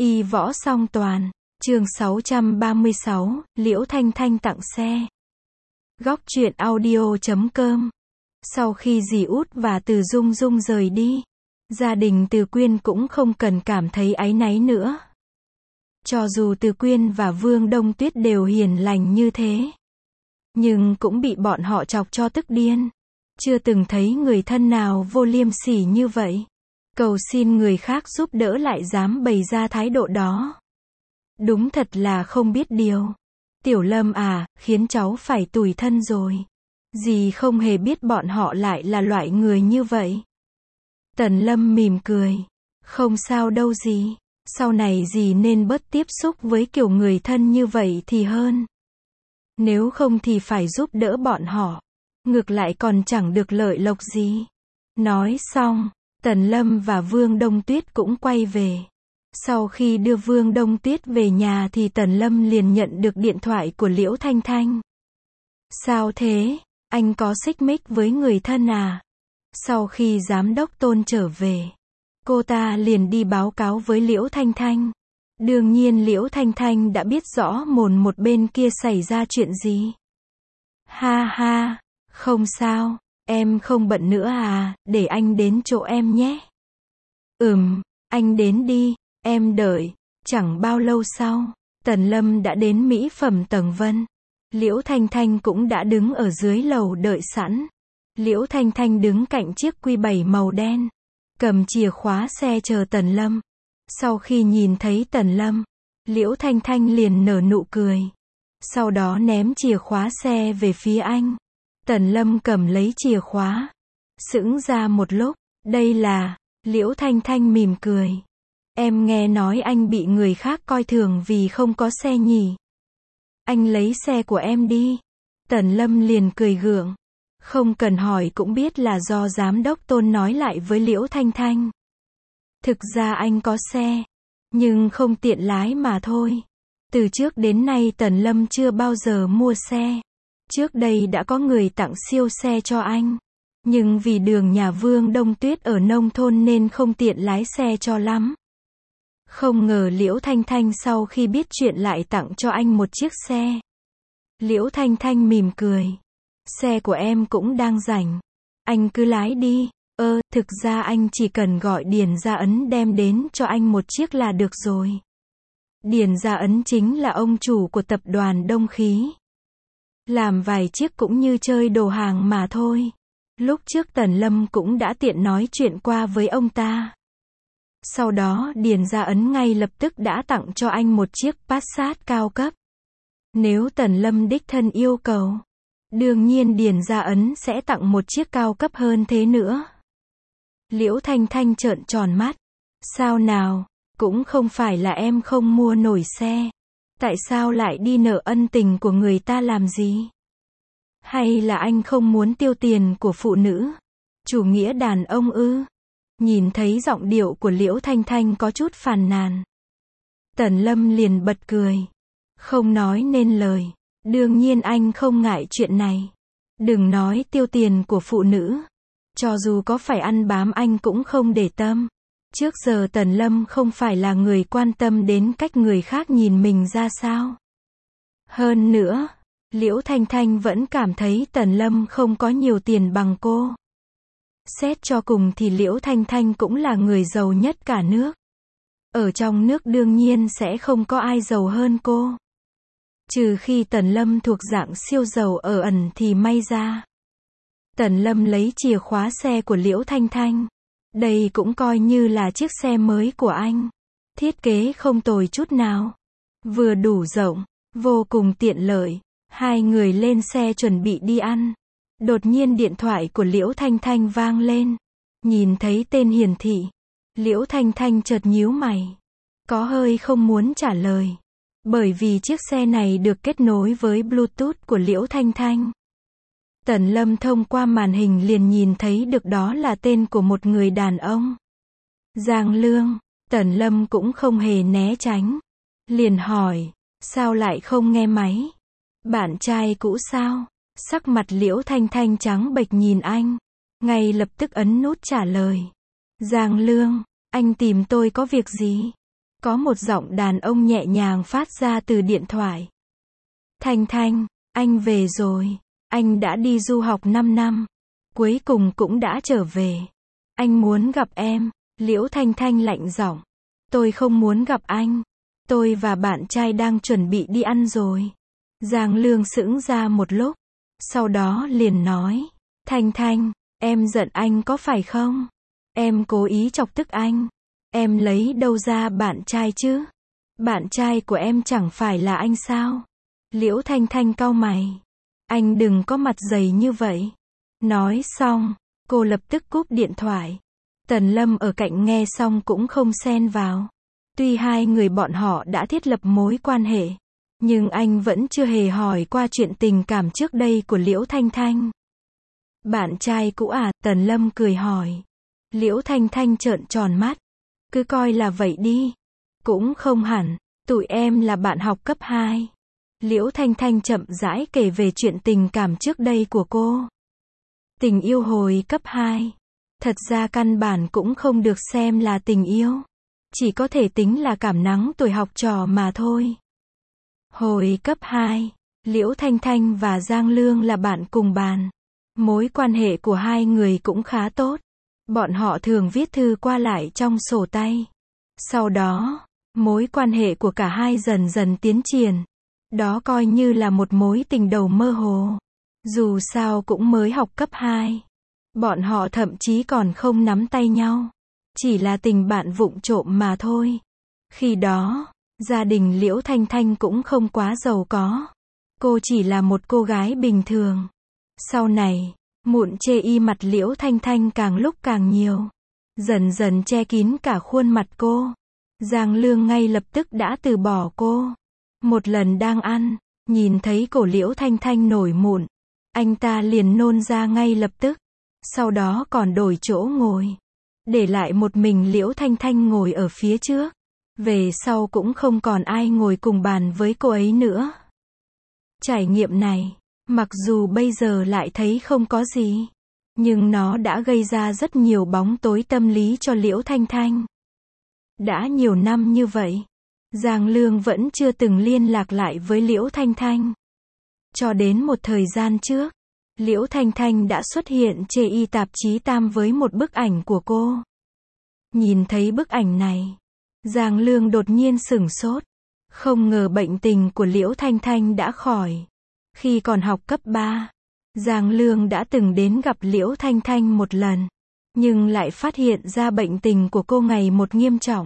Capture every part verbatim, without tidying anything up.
Y võ song toàn, chương sáu trăm ba mươi sáu, Liễu Thanh Thanh tặng xe. Góc truyện audio chấm com. Sau khi dì Út và Từ Dung Dung rời đi, gia đình Từ Quyên cũng không cần cảm thấy áy náy nữa. Cho dù Từ Quyên và Vương Đông Tuyết đều hiền lành như thế, nhưng cũng bị bọn họ chọc cho tức điên. Chưa từng thấy người thân nào vô liêm sỉ như vậy. Cầu xin người khác giúp đỡ lại dám bày ra thái độ đó. Đúng thật là không biết điều. Tiểu Lâm à, khiến cháu phải tủi thân rồi. Dì không hề biết bọn họ lại là loại người như vậy. Tần Lâm mỉm cười. Không sao đâu dì. Sau này dì nên bớt tiếp xúc với kiểu người thân như vậy thì hơn. Nếu không thì phải giúp đỡ bọn họ. Ngược lại còn chẳng được lợi lộc gì. Nói xong, Tần Lâm và Vương Đông Tuyết cũng quay về. Sau khi đưa Vương Đông Tuyết về nhà thì Tần Lâm liền nhận được điện thoại của Liễu Thanh Thanh. Sao thế? Anh có xích mích với người thân à? Sau khi giám đốc Tôn trở về, cô ta liền đi báo cáo với Liễu Thanh Thanh. Đương nhiên Liễu Thanh Thanh đã biết rõ mồn một bên kia xảy ra chuyện gì. Ha ha, không sao, em không bận nữa à, để anh đến chỗ em nhé. Ừm, anh đến đi, em đợi. Chẳng bao lâu sau, Tần Lâm đã đến mỹ phẩm tầng Vân. Liễu Thanh Thanh cũng đã đứng ở dưới lầu đợi sẵn. Liễu Thanh Thanh đứng cạnh chiếc Q bảy màu đen, cầm chìa khóa xe chờ Tần Lâm. Sau khi nhìn thấy Tần Lâm, Liễu Thanh Thanh liền nở nụ cười. Sau đó ném chìa khóa xe về phía anh. Tần Lâm cầm lấy chìa khóa. Sững ra một lúc, đây là... Liễu Thanh Thanh mỉm cười. Em nghe nói anh bị người khác coi thường vì không có xe nhỉ. Anh lấy xe của em đi. Tần Lâm liền cười gượng. Không cần hỏi cũng biết là do giám đốc Tôn nói lại với Liễu Thanh Thanh. Thực ra anh có xe, nhưng không tiện lái mà thôi. Từ trước đến nay Tần Lâm chưa bao giờ mua xe. Trước đây đã có người tặng siêu xe cho anh. Nhưng vì đường nhà Vương Đông Tuyết ở nông thôn nên không tiện lái xe cho lắm. Không ngờ Liễu Thanh Thanh sau khi biết chuyện lại tặng cho anh một chiếc xe. Liễu Thanh Thanh mỉm cười. Xe của em cũng đang rảnh. Anh cứ lái đi. Ơ, thực ra anh chỉ cần gọi Điền Gia Ấn đem đến cho anh một chiếc là được rồi. Điền Gia Ấn chính là ông chủ của tập đoàn Đông Khí. Làm vài chiếc cũng như chơi đồ hàng mà thôi. Lúc trước Tần Lâm cũng đã tiện nói chuyện qua với ông ta. Sau đó Điền Gia Ấn ngay lập tức đã tặng cho anh một chiếc Passat cao cấp. Nếu Tần Lâm đích thân yêu cầu, đương nhiên Điền Gia Ấn sẽ tặng một chiếc cao cấp hơn thế nữa. Liễu Thanh Thanh trợn tròn mắt. Sao nào, cũng không phải là em không mua nổi xe. Tại sao lại đi nợ ân tình của người ta làm gì? Hay là anh không muốn tiêu tiền của phụ nữ? Chủ nghĩa đàn ông ư? Nhìn thấy giọng điệu của Liễu Thanh Thanh có chút phàn nàn. Tần Lâm liền bật cười. Không nói nên lời. Đương nhiên anh không ngại chuyện này. Đừng nói tiêu tiền của phụ nữ. Cho dù có phải ăn bám anh cũng không để tâm. Trước giờ Tần Lâm không phải là người quan tâm đến cách người khác nhìn mình ra sao. Hơn nữa, Liễu Thanh Thanh vẫn cảm thấy Tần Lâm không có nhiều tiền bằng cô. Xét cho cùng thì Liễu Thanh Thanh cũng là người giàu nhất cả nước. Ở trong nước đương nhiên sẽ không có ai giàu hơn cô. Trừ khi Tần Lâm thuộc dạng siêu giàu ở ẩn thì may ra. Tần Lâm lấy chìa khóa xe của Liễu Thanh Thanh. Đây cũng coi như là chiếc xe mới của anh. Thiết kế không tồi chút nào. Vừa đủ rộng, vô cùng tiện lợi. Hai người lên xe chuẩn bị đi ăn. Đột nhiên điện thoại của Liễu Thanh Thanh vang lên. Nhìn thấy tên hiển thị, Liễu Thanh Thanh chợt nhíu mày. Có hơi không muốn trả lời. Bởi vì chiếc xe này được kết nối với Bluetooth của Liễu Thanh Thanh. Tần Lâm thông qua màn hình liền nhìn thấy được đó là tên của một người đàn ông. Giang Lương. Tần Lâm cũng không hề né tránh. Liền hỏi, sao lại không nghe máy? Bạn trai cũ sao? Sắc mặt Liễu Thanh Thanh trắng bệch nhìn anh. Ngay lập tức ấn nút trả lời. Giang Lương, anh tìm tôi có việc gì? Có một giọng đàn ông nhẹ nhàng phát ra từ điện thoại. Thanh Thanh, anh về rồi. Anh đã đi du học năm năm. Cuối cùng cũng đã trở về. Anh muốn gặp em. Liễu Thanh Thanh lạnh giọng. Tôi không muốn gặp anh. Tôi và bạn trai đang chuẩn bị đi ăn rồi. Giang Lương sững ra một lúc. Sau đó liền nói. Thanh Thanh, em giận anh có phải không? Em cố ý chọc tức anh. Em lấy đâu ra bạn trai chứ? Bạn trai của em chẳng phải là anh sao? Liễu Thanh Thanh cau mày. Anh đừng có mặt dày như vậy. Nói xong, cô lập tức cúp điện thoại. Tần Lâm ở cạnh nghe xong cũng không xen vào. Tuy hai người bọn họ đã thiết lập mối quan hệ, nhưng anh vẫn chưa hề hỏi qua chuyện tình cảm trước đây của Liễu Thanh Thanh. Bạn trai cũ à? Tần Lâm cười hỏi. Liễu Thanh Thanh trợn tròn mắt. Cứ coi là vậy đi. Cũng không hẳn, tụi em là bạn học cấp hai. Liễu Thanh Thanh chậm rãi kể về chuyện tình cảm trước đây của cô. Tình yêu hồi cấp hai. Thật ra căn bản cũng không được xem là tình yêu. Chỉ có thể tính là cảm nắng tuổi học trò mà thôi. Hồi cấp hai, Liễu Thanh Thanh và Giang Lương là bạn cùng bàn. Mối quan hệ của hai người cũng khá tốt. Bọn họ thường viết thư qua lại trong sổ tay. Sau đó, mối quan hệ của cả hai dần dần tiến triển. Đó coi như là một mối tình đầu mơ hồ. Dù sao cũng mới học cấp hai. Bọn họ thậm chí còn không nắm tay nhau. Chỉ là tình bạn vụng trộm mà thôi. Khi đó, gia đình Liễu Thanh Thanh cũng không quá giàu có. Cô chỉ là một cô gái bình thường. Sau này, mụn chê y mặt Liễu Thanh Thanh càng lúc càng nhiều. Dần dần che kín cả khuôn mặt cô. Giang Lương ngay lập tức đã từ bỏ cô. Một lần đang ăn, nhìn thấy cổ Liễu Thanh Thanh nổi mụn. Anh ta liền nôn ra ngay lập tức. Sau đó còn đổi chỗ ngồi. Để lại một mình Liễu Thanh Thanh ngồi ở phía trước. Về sau cũng không còn ai ngồi cùng bàn với cô ấy nữa. Trải nghiệm này, mặc dù bây giờ lại thấy không có gì, nhưng nó đã gây ra rất nhiều bóng tối tâm lý cho Liễu Thanh Thanh. Đã nhiều năm như vậy, Giang Lương vẫn chưa từng liên lạc lại với Liễu Thanh Thanh. Cho đến một thời gian trước, Liễu Thanh Thanh đã xuất hiện trên y tạp chí Tam với một bức ảnh của cô. Nhìn thấy bức ảnh này, Giang Lương đột nhiên sửng sốt. Không ngờ bệnh tình của Liễu Thanh Thanh đã khỏi. Khi còn học cấp ba, Giang Lương đã từng đến gặp Liễu Thanh Thanh một lần, nhưng lại phát hiện ra bệnh tình của cô ngày một nghiêm trọng.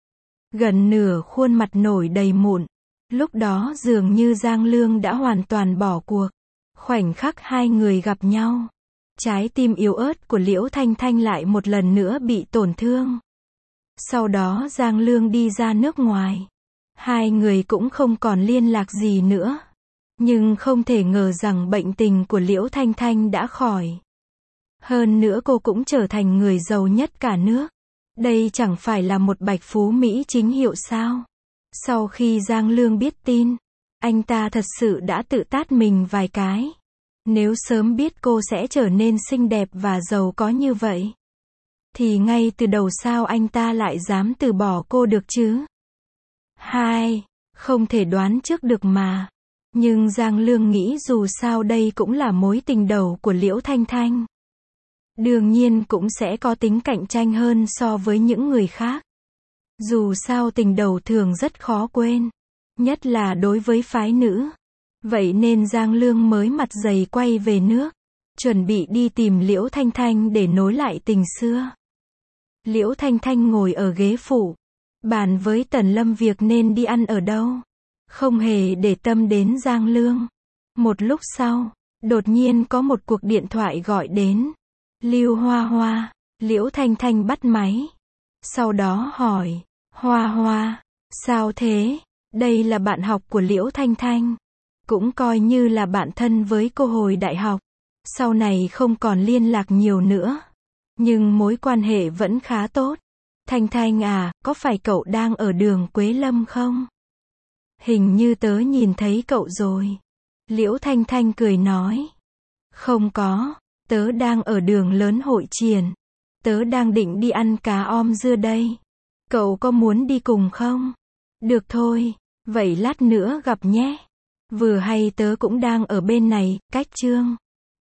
Gần nửa khuôn mặt nổi đầy mụn. Lúc đó dường như Giang Lương đã hoàn toàn bỏ cuộc. Khoảnh khắc hai người gặp nhau, trái tim yếu ớt của Liễu Thanh Thanh lại một lần nữa bị tổn thương. Sau đó Giang Lương đi ra nước ngoài. Hai người cũng không còn liên lạc gì nữa. Nhưng không thể ngờ rằng bệnh tình của Liễu Thanh Thanh đã khỏi. Hơn nữa cô cũng trở thành người giàu nhất cả nước. Đây chẳng phải là một bạch phú Mỹ chính hiệu sao? Sau khi Giang Lương biết tin, anh ta thật sự đã tự tát mình vài cái. Nếu sớm biết cô sẽ trở nên xinh đẹp và giàu có như vậy, thì ngay từ đầu sao anh ta lại dám từ bỏ cô được chứ? Hai, không thể đoán trước được mà. Nhưng Giang Lương nghĩ dù sao đây cũng là mối tình đầu của Liễu Thanh Thanh. Đương nhiên cũng sẽ có tính cạnh tranh hơn so với những người khác. Dù sao tình đầu thường rất khó quên. Nhất là đối với phái nữ. Vậy nên Giang Lương mới mặt dày quay về nước. Chuẩn bị đi tìm Liễu Thanh Thanh để nối lại tình xưa. Liễu Thanh Thanh ngồi ở ghế phụ. Bàn với Tần Lâm việc nên đi ăn ở đâu. Không hề để tâm đến Giang Lương. Một lúc sau, đột nhiên có một cuộc điện thoại gọi đến. Lưu Hoa Hoa. Liễu Thanh Thanh bắt máy. Sau đó hỏi. Hoa Hoa, sao thế? Đây là bạn học của Liễu Thanh Thanh. Cũng coi như là bạn thân với cô hồi đại học. Sau này không còn liên lạc nhiều nữa. Nhưng mối quan hệ vẫn khá tốt. Thanh Thanh à, có phải cậu đang ở đường Quế Lâm không? Hình như tớ nhìn thấy cậu rồi. Liễu Thanh Thanh cười nói. Không có, tớ đang ở đường lớn Hội Triển. Tớ đang định đi ăn cá om dưa đây. Cậu có muốn đi cùng không? Được thôi, vậy lát nữa gặp nhé. Vừa hay tớ cũng đang ở bên này, cách Trương.